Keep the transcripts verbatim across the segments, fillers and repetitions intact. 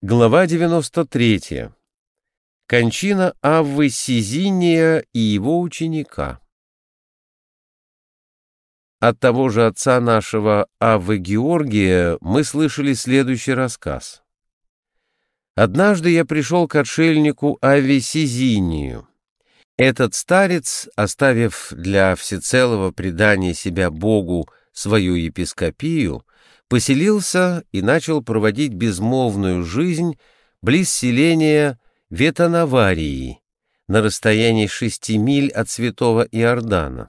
Глава девяносто третья. Кончина Аввы Сизиния и его ученика. От того же отца нашего Аввы Георгия мы слышали следующий рассказ. Однажды я пришел к отшельнику Авве Сизинию. Этот старец, оставив для всецелого предания себя Богу свою епископию, поселился и начал проводить безмолвную жизнь близ селения Ветанаварии на расстоянии шести миль от святого Иордана.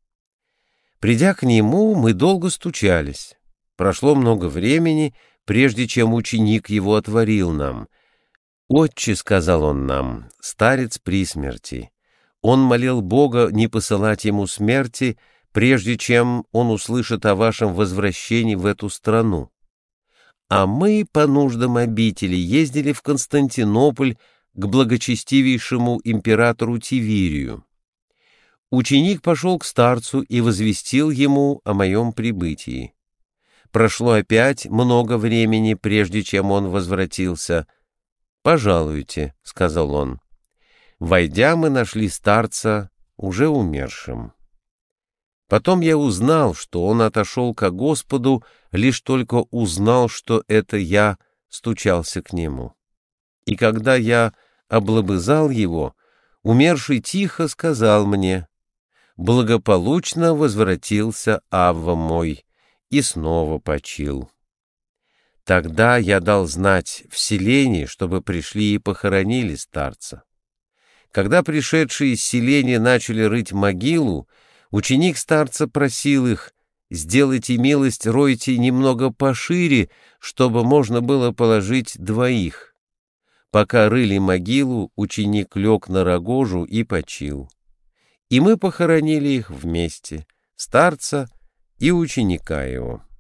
Придя к нему, мы долго стучались. Прошло много времени, прежде чем ученик его отворил нам. «Отче», — сказал он нам, — «старец при смерти. Он молил Бога не посылать ему смерти, прежде чем он услышит о вашем возвращении в эту страну. А мы по нуждам обители ездили в Константинополь к благочестивейшему императору Тиверию. Ученик пошел к старцу и возвестил ему о моем прибытии. Прошло опять много времени, прежде чем он возвратился. «Пожалуйте», — сказал он. Войдя, мы нашли старца уже умершим. Потом я узнал, что он отошел ко Господу, лишь только узнал, что это я стучался к нему. И когда я облобызал его, умерший тихо сказал мне: «Благополучно возвратился Авва мой», и снова почил. Тогда я дал знать в селении, чтобы пришли и похоронили старца. Когда пришедшие из селения начали рыть могилу, ученик старца просил их: «Сделайте милость, ройте немного пошире, чтобы можно было положить двоих». Пока рыли могилу, ученик лег на рогожу и почил. И мы похоронили их вместе, старца и ученика его.